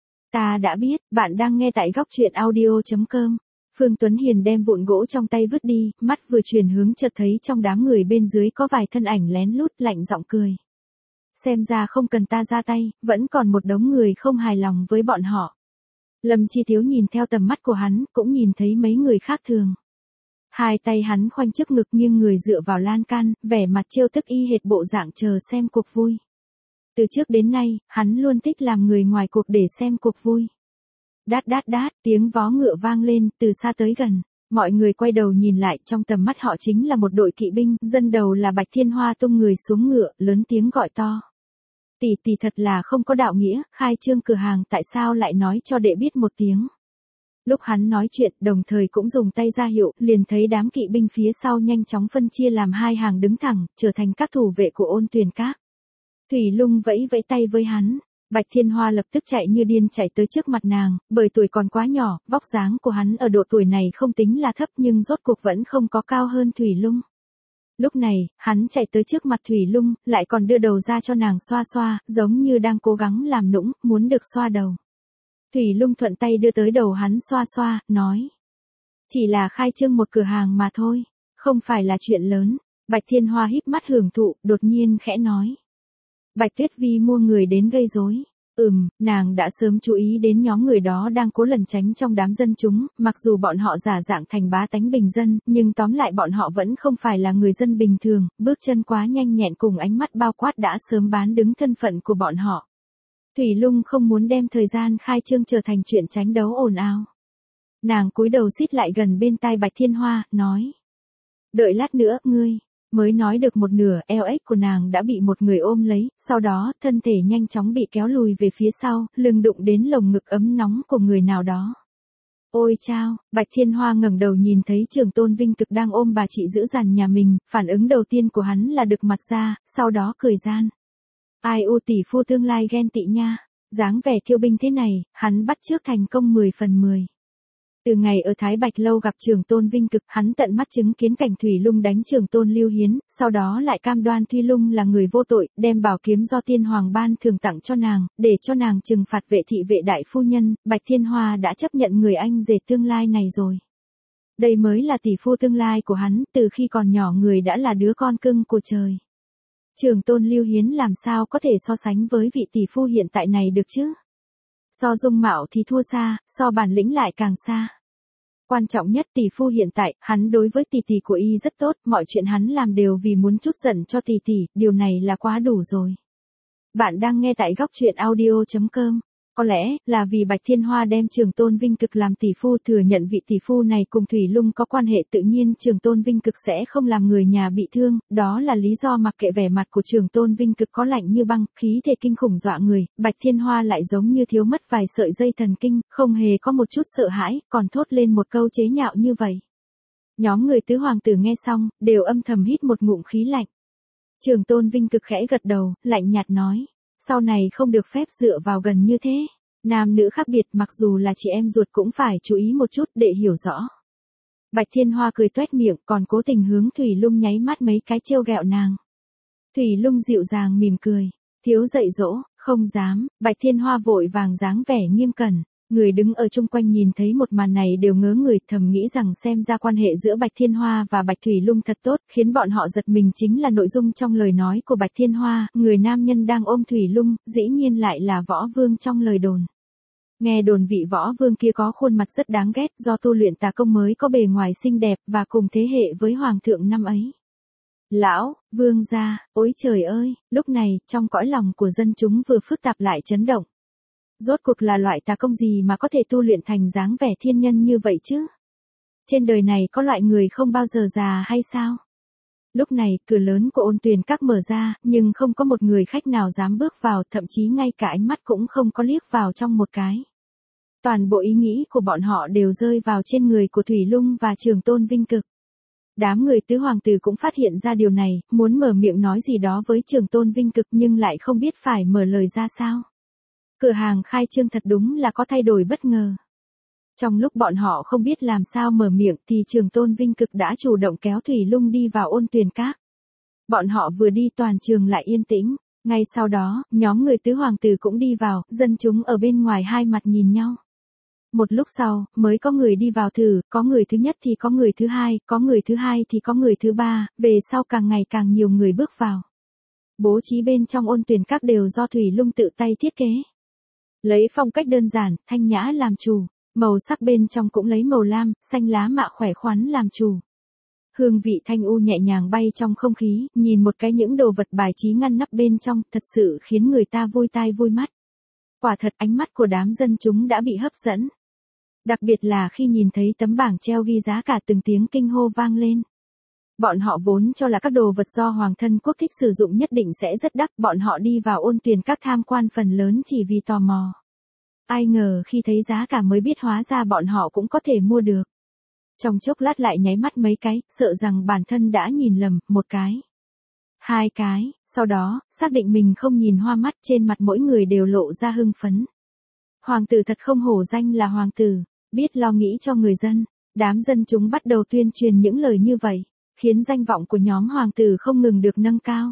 Ta đã biết, bạn đang nghe tại góc truyện audio chấm com. Phương Tuấn Hiền đem vụn gỗ trong tay vứt đi, mắt vừa chuyển hướng chợt thấy trong đám người bên dưới có vài thân ảnh lén lút, lạnh giọng cười. Xem ra không cần ta ra tay, vẫn còn một đống người không hài lòng với bọn họ. Lâm Chi Thiếu nhìn theo tầm mắt của hắn, cũng nhìn thấy mấy người khác thường. Hai tay hắn khoanh trước ngực nghiêng người dựa vào lan can, vẻ mặt trêu tức y hệt bộ dạng chờ xem cuộc vui. Từ trước đến nay, hắn luôn thích làm người ngoài cuộc để xem cuộc vui. Đát đát đát, tiếng vó ngựa vang lên, từ xa tới gần. Mọi người quay đầu nhìn lại, trong tầm mắt họ chính là một đội kỵ binh, dân đầu là Bạch Thiên Hoa tung người xuống ngựa, lớn tiếng gọi to. Tỷ tỷ thật là không có đạo nghĩa, khai trương cửa hàng tại sao lại nói cho đệ biết một tiếng. Lúc hắn nói chuyện, đồng thời cũng dùng tay ra hiệu, liền thấy đám kỵ binh phía sau nhanh chóng phân chia làm hai hàng đứng thẳng, trở thành các thủ vệ của Ôn Tuyền Các. Thủy Lung vẫy vẫy tay với hắn. Bạch Thiên Hoa lập tức chạy như điên chạy tới trước mặt nàng, bởi tuổi còn quá nhỏ, vóc dáng của hắn ở độ tuổi này không tính là thấp nhưng rốt cuộc vẫn không có cao hơn Thủy Lung. Lúc này, hắn chạy tới trước mặt Thủy Lung, lại còn đưa đầu ra cho nàng xoa xoa, giống như đang cố gắng làm nũng, muốn được xoa đầu. Thủy Lung thuận tay đưa tới đầu hắn xoa xoa, nói. Chỉ là khai trương một cửa hàng mà thôi, không phải là chuyện lớn. Bạch Thiên Hoa híp mắt hưởng thụ, đột nhiên khẽ nói. Bạch Tuyết Vi mua người đến gây rối. Ừm, nàng đã sớm chú ý đến nhóm người đó đang cố lẩn tránh trong đám dân chúng, mặc dù bọn họ giả dạng thành bá tánh bình dân, nhưng tóm lại bọn họ vẫn không phải là người dân bình thường, bước chân quá nhanh nhẹn cùng ánh mắt bao quát đã sớm bán đứng thân phận của bọn họ. Thủy Lung không muốn đem thời gian khai trương trở thành chuyện tránh đấu ồn ào. Nàng cúi đầu xít lại gần bên tai Bạch Thiên Hoa, nói. Đợi lát nữa, ngươi. Mới nói được một nửa, eo ếch của nàng đã bị một người ôm lấy, sau đó, thân thể nhanh chóng bị kéo lùi về phía sau, lưng đụng đến lồng ngực ấm nóng của người nào đó. Ôi chao, Bạch Thiên Hoa ngẩng đầu nhìn thấy Trường Tôn Vinh Cực đang ôm bà chị giữ dằn nhà mình, phản ứng đầu tiên của hắn là đực mặt ra, sau đó cười gian. Ai u tỷ phu tương lai ghen tị nha, dáng vẻ kiêu binh thế này, hắn bắt chước thành công mười phần mười. Từ ngày ở Thái Bạch Lâu gặp Trường Tôn Vinh Cực, hắn tận mắt chứng kiến cảnh Thủy Lung đánh Trường Tôn Lưu Hiến, sau đó lại cam đoan Thủy Lung là người vô tội, đem bảo kiếm do Tiên Hoàng ban thường tặng cho nàng, để cho nàng trừng phạt vệ thị vệ đại phu nhân, Bạch Thiên Hoa đã chấp nhận người anh rể tương lai này rồi. Đây mới là tỷ phu tương lai của hắn, từ khi còn nhỏ người đã là đứa con cưng của trời. Trường Tôn Lưu Hiến làm sao có thể so sánh với vị tỷ phu hiện tại này được chứ? So dung mạo thì thua xa, so bản lĩnh lại càng xa. Quan trọng nhất tỷ phu hiện tại, hắn đối với tỷ tỷ của y rất tốt, mọi chuyện hắn làm đều vì muốn trút giận cho tỷ tỷ, điều này là quá đủ rồi. Bạn đang nghe tại góc truyện audio chấm com. Có lẽ là vì Bạch Thiên Hoa đem Trường Tôn Vinh Cực làm tỷ phu, thừa nhận vị tỷ phu này cùng Thủy Lung có quan hệ, tự nhiên Trường Tôn Vinh Cực sẽ không làm người nhà bị thương, đó là lý do mặc kệ vẻ mặt của Trường Tôn Vinh Cực có lạnh như băng, khí thể kinh khủng dọa người, Bạch Thiên Hoa lại giống như thiếu mất vài sợi dây thần kinh, không hề có một chút sợ hãi, còn thốt lên một câu chế nhạo như vậy. Nhóm người tứ hoàng tử nghe xong, đều âm thầm hít một ngụm khí lạnh. Trường Tôn Vinh Cực khẽ gật đầu, lạnh nhạt nói. Sau này không được phép dựa vào gần như thế. Nam nữ khác biệt, mặc dù là chị em ruột cũng phải chú ý một chút để hiểu rõ. Bạch Thiên Hoa cười toét miệng, còn cố tình hướng Thủy Lung nháy mắt mấy cái trêu ghẹo nàng. Thủy Lung dịu dàng mỉm cười. Thiếu dạy dỗ, không dám. Bạch Thiên Hoa vội vàng dáng vẻ nghiêm cẩn. Người đứng ở chung quanh nhìn thấy một màn này đều ngớ người, thầm nghĩ rằng xem ra quan hệ giữa Bạch Thiên Hoa và Bạch Thủy Lung thật tốt, khiến bọn họ giật mình chính là nội dung trong lời nói của Bạch Thiên Hoa, người nam nhân đang ôm Thủy Lung, dĩ nhiên lại là võ vương trong lời đồn. Nghe đồn vị võ vương kia có khuôn mặt rất đáng ghét, do tu luyện tà công mới có bề ngoài xinh đẹp và cùng thế hệ với hoàng thượng năm ấy. Lão, vương gia, ôi trời ơi, lúc này, trong cõi lòng của dân chúng vừa phức tạp lại chấn động. Rốt cuộc là loại tà công gì mà có thể tu luyện thành dáng vẻ thiên nhân như vậy chứ? Trên đời này có loại người không bao giờ già hay sao? Lúc này, cửa lớn của Ôn Tuyền Các mở ra, nhưng không có một người khách nào dám bước vào, thậm chí ngay cả ánh mắt cũng không có liếc vào trong một cái. Toàn bộ ý nghĩ của bọn họ đều rơi vào trên người của Thủy Lung và Trường Tôn Vinh Cực. Đám người tứ hoàng tử cũng phát hiện ra điều này, muốn mở miệng nói gì đó với Trường Tôn Vinh Cực nhưng lại không biết phải mở lời ra sao. Cửa hàng khai trương thật đúng là có thay đổi bất ngờ. Trong lúc bọn họ không biết làm sao mở miệng thì Trường Tôn Vinh Cực đã chủ động kéo Thủy Lung đi vào Ôn Tuyền Các. Bọn họ vừa đi toàn trường lại yên tĩnh. Ngay sau đó, nhóm người tứ hoàng tử cũng đi vào, dân chúng ở bên ngoài hai mặt nhìn nhau. Một lúc sau, mới có người đi vào thử, có người thứ nhất thì có người thứ hai, có người thứ hai thì có người thứ ba, về sau càng ngày càng nhiều người bước vào. Bố trí bên trong Ôn Tuyền Các đều do Thủy Lung tự tay thiết kế. Lấy phong cách đơn giản, thanh nhã làm chủ, màu sắc bên trong cũng lấy màu lam, xanh lá mạ khỏe khoắn làm chủ. Hương vị thanh u nhẹ nhàng bay trong không khí, nhìn một cái những đồ vật bài trí ngăn nắp bên trong, thật sự khiến người ta vui tai vui mắt. Quả thật ánh mắt của đám dân chúng đã bị hấp dẫn. Đặc biệt là khi nhìn thấy tấm bảng treo ghi giá cả, từng tiếng kinh hô vang lên. Bọn họ vốn cho là các đồ vật do Hoàng thân quốc thích sử dụng nhất định sẽ rất đắt, bọn họ đi vào Ôn Tuyền Các tham quan phần lớn chỉ vì tò mò. Ai ngờ khi thấy giá cả mới biết hóa ra bọn họ cũng có thể mua được. Trong chốc lát lại nháy mắt mấy cái, sợ rằng bản thân đã nhìn lầm, một cái, hai cái, sau đó, xác định mình không nhìn hoa mắt, trên mặt mỗi người đều lộ ra hưng phấn. Hoàng tử thật không hổ danh là hoàng tử, biết lo nghĩ cho người dân. Đám dân chúng bắt đầu tuyên truyền những lời như vậy, khiến danh vọng của nhóm hoàng tử không ngừng được nâng cao.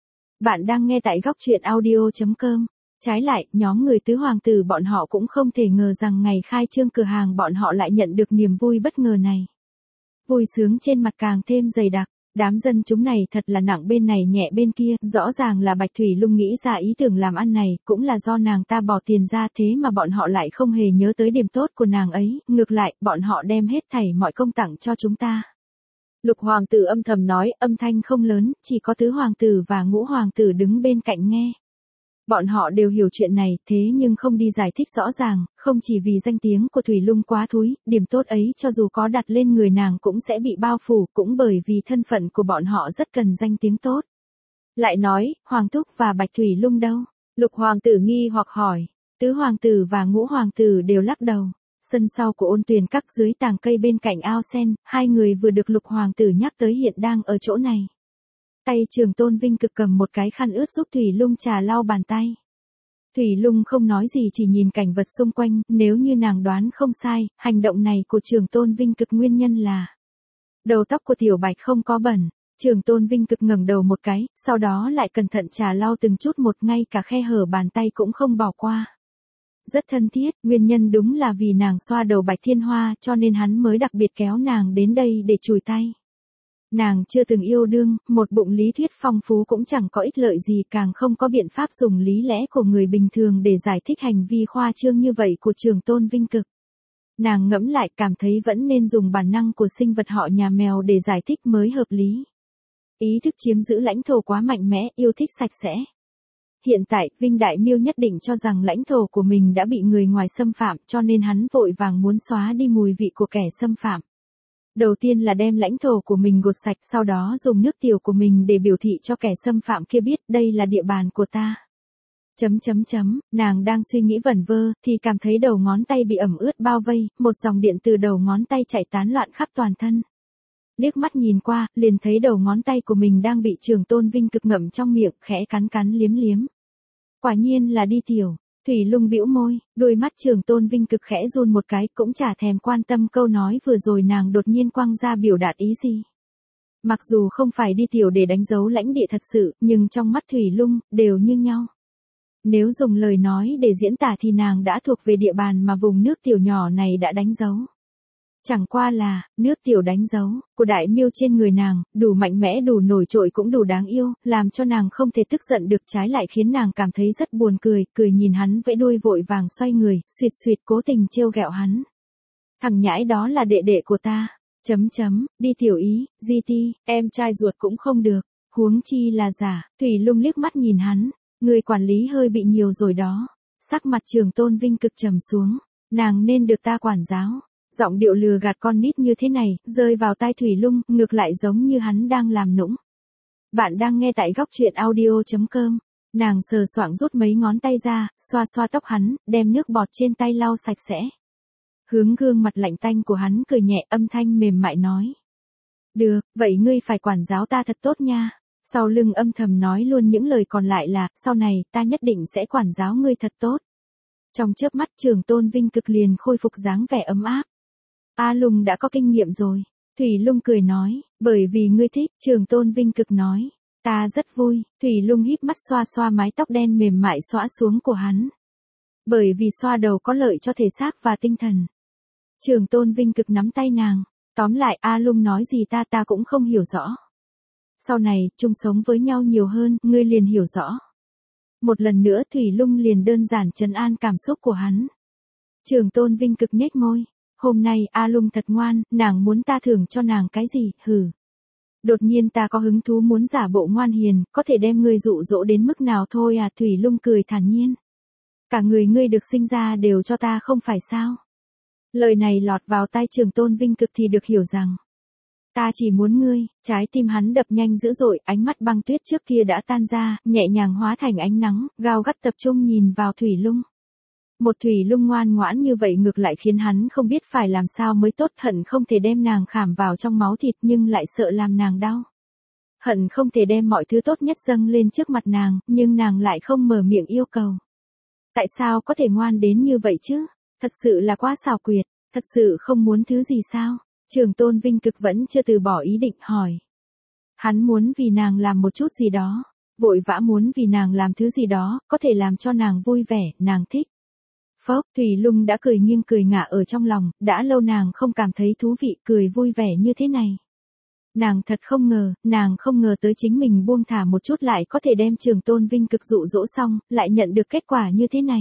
Bạn đang nghe tại góc truyện audio chấm com. Trái lại, nhóm người tứ hoàng tử bọn họ cũng không thể ngờ rằng ngày khai trương cửa hàng bọn họ lại nhận được niềm vui bất ngờ này. Vui sướng trên mặt càng thêm dày đặc, đám dân chúng này thật là nặng bên này nhẹ bên kia, rõ ràng là Bạch Thủy Lung nghĩ ra ý tưởng làm ăn này, cũng là do nàng ta bỏ tiền ra, thế mà bọn họ lại không hề nhớ tới điểm tốt của nàng ấy, ngược lại, bọn họ đem hết thảy mọi công tặng cho chúng ta. Lục hoàng tử âm thầm nói, âm thanh không lớn, chỉ có tứ hoàng tử và ngũ hoàng tử đứng bên cạnh nghe. Bọn họ đều hiểu chuyện này, thế nhưng không đi giải thích rõ ràng, không chỉ vì danh tiếng của Thủy Lung quá thúi, điểm tốt ấy cho dù có đặt lên người nàng cũng sẽ bị bao phủ, cũng bởi vì thân phận của bọn họ rất cần danh tiếng tốt. Lại nói, Hoàng Thúc và Bạch Thủy Lung đâu? Lục hoàng tử nghi hoặc hỏi, tứ hoàng tử và ngũ hoàng tử đều lắc đầu. Sân sau của Ôn Tuyền Các dưới tàng cây bên cạnh ao sen, hai người vừa được lục hoàng tử nhắc tới hiện đang ở chỗ này. Tay Trường Tôn Vinh Cực cầm một cái khăn ướt giúp Thủy Lung trà lau bàn tay. Thủy Lung không nói gì chỉ nhìn cảnh vật xung quanh, nếu như nàng đoán không sai, hành động này của Trường Tôn Vinh Cực nguyên nhân là đầu tóc của Tiểu Bạch không có bẩn. Trường Tôn Vinh Cực ngẩng đầu một cái, sau đó lại cẩn thận trà lau từng chút một, ngay cả khe hở bàn tay cũng không bỏ qua. Rất thân thiết, nguyên nhân đúng là vì nàng xoa đầu Bạch Thiên Hoa cho nên hắn mới đặc biệt kéo nàng đến đây để chùi tay. Nàng chưa từng yêu đương, một bụng lý thuyết phong phú cũng chẳng có ích lợi gì, càng không có biện pháp dùng lý lẽ của người bình thường để giải thích hành vi khoa trương như vậy của Trường Tôn Vinh Cực. Nàng ngẫm lại cảm thấy vẫn nên dùng bản năng của sinh vật họ nhà mèo để giải thích mới hợp lý. Ý thức chiếm giữ lãnh thổ quá mạnh mẽ, yêu thích sạch sẽ. Hiện tại, Vinh Đại Miêu nhất định cho rằng lãnh thổ của mình đã bị người ngoài xâm phạm, cho nên hắn vội vàng muốn xóa đi mùi vị của kẻ xâm phạm. Đầu tiên là đem lãnh thổ của mình gột sạch, sau đó dùng nước tiểu của mình để biểu thị cho kẻ xâm phạm kia biết đây là địa bàn của ta. Chấm chấm chấm, nàng đang suy nghĩ vẩn vơ, thì cảm thấy đầu ngón tay bị ẩm ướt bao vây, một dòng điện từ đầu ngón tay chạy tán loạn khắp toàn thân. Liếc mắt nhìn qua, liền thấy đầu ngón tay của mình đang bị Trường Tôn Vinh Cực ngậm trong miệng, khẽ cắn cắn liếm liếm. Quả nhiên là đi tiểu. Thủy Lung bĩu môi, đôi mắt Trường Tôn Vinh Cực khẽ run một cái, cũng chả thèm quan tâm câu nói vừa rồi nàng đột nhiên quăng ra biểu đạt ý gì. Mặc dù không phải đi tiểu để đánh dấu lãnh địa thật sự, nhưng trong mắt Thủy Lung, đều như nhau. Nếu dùng lời nói để diễn tả thì nàng đã thuộc về địa bàn mà vùng nước tiểu nhỏ này đã đánh dấu. Chẳng qua là, nước tiểu đánh dấu, của Đại Miêu trên người nàng, đủ mạnh mẽ đủ nổi trội cũng đủ đáng yêu, làm cho nàng không thể tức giận được, trái lại khiến nàng cảm thấy rất buồn cười, cười nhìn hắn vẫy đuôi vội vàng xoay người, suyệt suyệt cố tình trêu ghẹo hắn. Thằng nhãi đó là đệ đệ của ta, chấm chấm, đi tiểu ý, di ti, em trai ruột cũng không được, huống chi là giả. Thủy Lung liếc mắt nhìn hắn, người quản lý hơi bị nhiều rồi đó. Sắc mặt Trường Tôn Vinh Cực trầm xuống, nàng nên được ta quản giáo. Giọng điệu lừa gạt con nít như thế này, rơi vào tai Thủy Lung, ngược lại giống như hắn đang làm nũng. Bạn đang nghe tại góc truyện audio chấm com. Nàng sờ soạng rút mấy ngón tay ra, xoa xoa tóc hắn, đem nước bọt trên tay lau sạch sẽ. Hướng gương mặt lạnh tanh của hắn cười nhẹ, âm thanh mềm mại nói. Được, vậy ngươi phải quản giáo ta thật tốt nha. Sau lưng âm thầm nói luôn những lời còn lại là, sau này, ta nhất định sẽ quản giáo ngươi thật tốt. Trong chớp mắt Trường Tôn Vinh Cực liền khôi phục dáng vẻ ấm áp. A Lung đã có kinh nghiệm rồi. Thủy Lung cười nói, bởi vì ngươi thích, Trường Tôn Vinh Cực nói. Ta rất vui. Thủy Lung híp mắt xoa xoa mái tóc đen mềm mại xõa xuống của hắn. Bởi vì xoa đầu có lợi cho thể xác và tinh thần. Trường Tôn Vinh Cực nắm tay nàng. Tóm lại A Lung nói gì ta ta cũng không hiểu rõ. Sau này, chung sống với nhau nhiều hơn, ngươi liền hiểu rõ. Một lần nữa Thủy Lung liền đơn giản trấn an cảm xúc của hắn. Trường Tôn Vinh Cực nhếch môi. Hôm nay A Lung thật ngoan, nàng muốn ta thưởng cho nàng cái gì, hừ. Đột nhiên ta có hứng thú muốn giả bộ ngoan hiền, có thể đem ngươi dụ dỗ đến mức nào thôi à. Thủy Lung cười thản nhiên. Cả người ngươi được sinh ra đều cho ta không phải sao. Lời này lọt vào tai Trường Tôn Vinh Cực thì được hiểu rằng. Ta chỉ muốn ngươi. Trái tim hắn đập nhanh dữ dội, ánh mắt băng tuyết trước kia đã tan ra, nhẹ nhàng hóa thành ánh nắng, gao gắt tập trung nhìn vào Thủy Lung. Một Thủy Lung ngoan ngoãn như vậy ngược lại khiến hắn không biết phải làm sao mới tốt, hận không thể đem nàng khảm vào trong máu thịt nhưng lại sợ làm nàng đau. Hận không thể đem mọi thứ tốt nhất dâng lên trước mặt nàng, nhưng nàng lại không mở miệng yêu cầu. Tại sao có thể ngoan đến như vậy chứ? Thật sự là quá xảo quyệt, thật sự không muốn thứ gì sao? Trường Tôn Vinh Cực vẫn chưa từ bỏ ý định hỏi. Hắn muốn vì nàng làm một chút gì đó, vội vã muốn vì nàng làm thứ gì đó, có thể làm cho nàng vui vẻ, nàng thích. Phốc, Thủy Lung đã cười nghiêng cười ngả ở trong lòng, đã lâu nàng không cảm thấy thú vị cười vui vẻ như thế này. Nàng thật không ngờ, nàng không ngờ tới chính mình buông thả một chút lại có thể đem Trường Tôn Vinh Cực dụ dỗ xong, lại nhận được kết quả như thế này.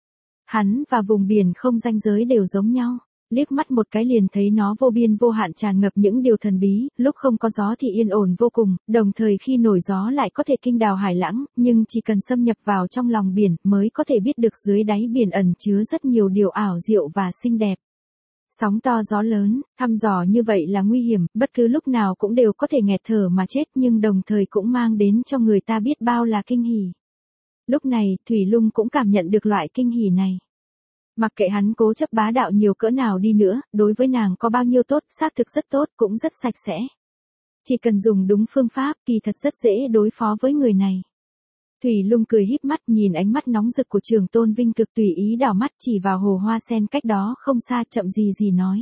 Hắn và vùng biển không ranh giới đều giống nhau. Liếc mắt một cái liền thấy nó vô biên vô hạn tràn ngập những điều thần bí, lúc không có gió thì yên ổn vô cùng, đồng thời khi nổi gió lại có thể kinh đào hải lãng, nhưng chỉ cần xâm nhập vào trong lòng biển mới có thể biết được dưới đáy biển ẩn chứa rất nhiều điều ảo diệu và xinh đẹp. Sóng to gió lớn, thăm dò như vậy là nguy hiểm, bất cứ lúc nào cũng đều có thể nghẹt thở mà chết nhưng đồng thời cũng mang đến cho người ta biết bao là kinh hỉ. Lúc này, Thủy Lung cũng cảm nhận được loại kinh hỉ này. Mặc kệ hắn cố chấp bá đạo nhiều cỡ nào đi nữa, đối với nàng có bao nhiêu tốt, xác thực rất tốt, cũng rất sạch sẽ. Chỉ cần dùng đúng phương pháp, kỳ thật rất dễ đối phó với người này. Thủy Lung cười híp mắt nhìn ánh mắt nóng rực của Trường Tôn Vinh Cực tùy ý đảo mắt chỉ vào hồ hoa sen cách đó không xa chậm gì gì nói.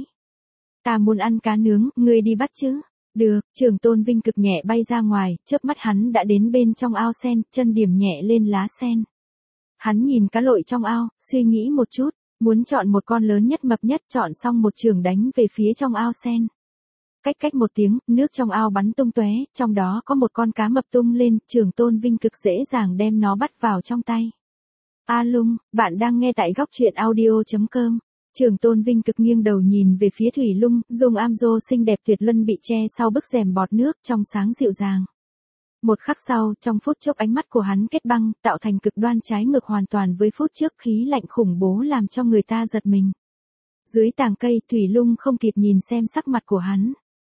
Ta muốn ăn cá nướng, ngươi đi bắt chứ? Được, Trường Tôn Vinh Cực nhẹ bay ra ngoài, chớp mắt hắn đã đến bên trong ao sen, chân điểm nhẹ lên lá sen. Hắn nhìn cá lội trong ao, suy nghĩ một chút, muốn chọn một con lớn nhất mập nhất, chọn xong một chưởng đánh về phía trong ao sen. Cách cách một tiếng, nước trong ao bắn tung tóe, trong đó có một con cá mập tung lên, Trường Tôn Vinh Cực dễ dàng đem nó bắt vào trong tay. A Lung, bạn đang nghe tại góc truyện audio chấm com. Trường Tôn Vinh Cực nghiêng đầu nhìn về phía Thủy Lung, dùng am dô xinh đẹp tuyệt luân bị che sau bức rèm bọt nước, trong sáng dịu dàng. Một khắc sau, trong phút chốc ánh mắt của hắn kết băng, tạo thành cực đoan trái ngược hoàn toàn với phút trước, khí lạnh khủng bố làm cho người ta giật mình. Dưới tàng cây, Thủy Lung không kịp nhìn xem sắc mặt của hắn.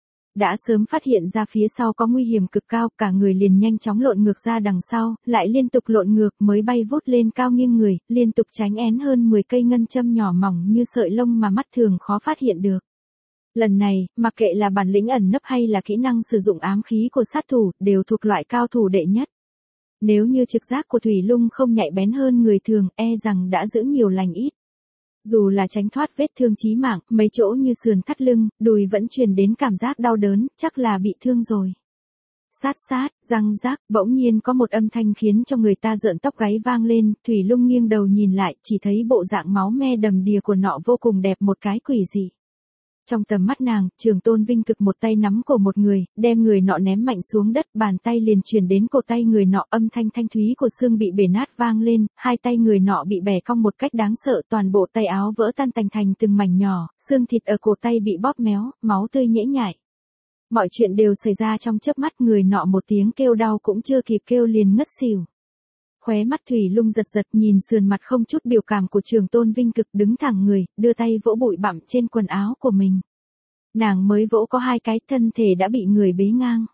Đã sớm phát hiện ra phía sau có nguy hiểm cực cao, cả người liền nhanh chóng lộn ngược ra đằng sau, lại liên tục lộn ngược mới bay vút lên cao nghiêng người, liên tục tránh én hơn mười cây ngân châm nhỏ mỏng như sợi lông mà mắt thường khó phát hiện được. Lần này, mặc kệ là bản lĩnh ẩn nấp hay là kỹ năng sử dụng ám khí của sát thủ, đều thuộc loại cao thủ đệ nhất. Nếu như trực giác của Thủy Lung không nhạy bén hơn người thường, e rằng đã giữ nhiều lành ít. Dù là tránh thoát vết thương chí mạng, mấy chỗ như sườn thắt lưng, đùi vẫn truyền đến cảm giác đau đớn, chắc là bị thương rồi. Sát sát, răng rác, bỗng nhiên có một âm thanh khiến cho người ta rợn tóc gáy vang lên, Thủy Lung nghiêng đầu nhìn lại, chỉ thấy bộ dạng máu me đầm đìa của nọ vô cùng đẹp một cái quỷ dị. Trong tầm mắt nàng, Trường Tôn Vinh Cực một tay nắm cổ một người, đem người nọ ném mạnh xuống đất, bàn tay liền truyền đến cổ tay người nọ, âm thanh thanh thúy của xương bị bể nát vang lên, hai tay người nọ bị bẻ cong một cách đáng sợ, toàn bộ tay áo vỡ tan tành thành từng mảnh nhỏ, xương thịt ở cổ tay bị bóp méo, máu tươi nhễ nhại. Mọi chuyện đều xảy ra trong chớp mắt, người nọ một tiếng kêu đau cũng chưa kịp kêu liền ngất xỉu. Khóe mắt Thủy Lung giật giật nhìn sườn mặt không chút biểu cảm của Trường Tôn Vinh Cực đứng thẳng người, đưa tay vỗ bụi bặm trên quần áo của mình. Nàng mới vỗ có hai cái, thân thể đã bị người bế ngang.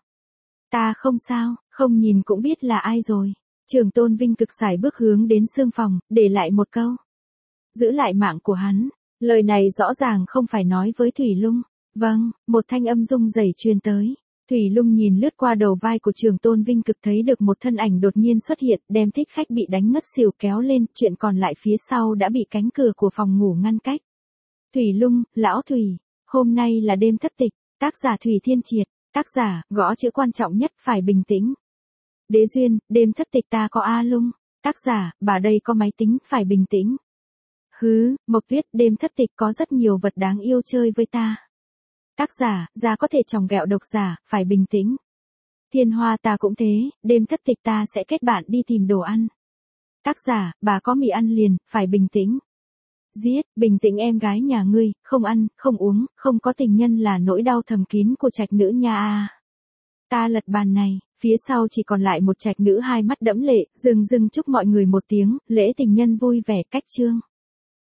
Ta không sao, không nhìn cũng biết là ai rồi. Trường Tôn Vinh Cực sải bước hướng đến xương phòng, để lại một câu. Giữ lại mạng của hắn. Lời này rõ ràng không phải nói với Thủy Lung. Vâng, một thanh âm rung rẩy truyền tới. Thủy Lung nhìn lướt qua đầu vai của Trường Tôn Vinh Cực thấy được một thân ảnh đột nhiên xuất hiện, đem thích khách bị đánh ngất xỉu kéo lên, chuyện còn lại phía sau đã bị cánh cửa của phòng ngủ ngăn cách. Thủy Lung, lão Thủy, hôm nay là đêm thất tịch, tác giả Thủy Thiên Triệt, tác giả, gõ chữ quan trọng nhất phải bình tĩnh. Đế duyên, đêm thất tịch ta có A Lung, tác giả, bà đây có máy tính, phải bình tĩnh. Hứ, Mộc Tuyết, đêm thất tịch có rất nhiều vật đáng yêu chơi với ta. Tác giả, ra có thể trồng gẹo độc giả, phải bình tĩnh. Thiên Hoa ta cũng thế, đêm thất tịch ta sẽ kết bạn đi tìm đồ ăn. Tác giả, bà có mì ăn liền, phải bình tĩnh. Giết, bình tĩnh em gái nhà ngươi, không ăn, không uống, không có tình nhân là nỗi đau thầm kín của trạch nữ nha a. Ta lật bàn này, phía sau chỉ còn lại một trạch nữ hai mắt đẫm lệ, dừng dừng chúc mọi người một tiếng, lễ tình nhân vui vẻ cách chương.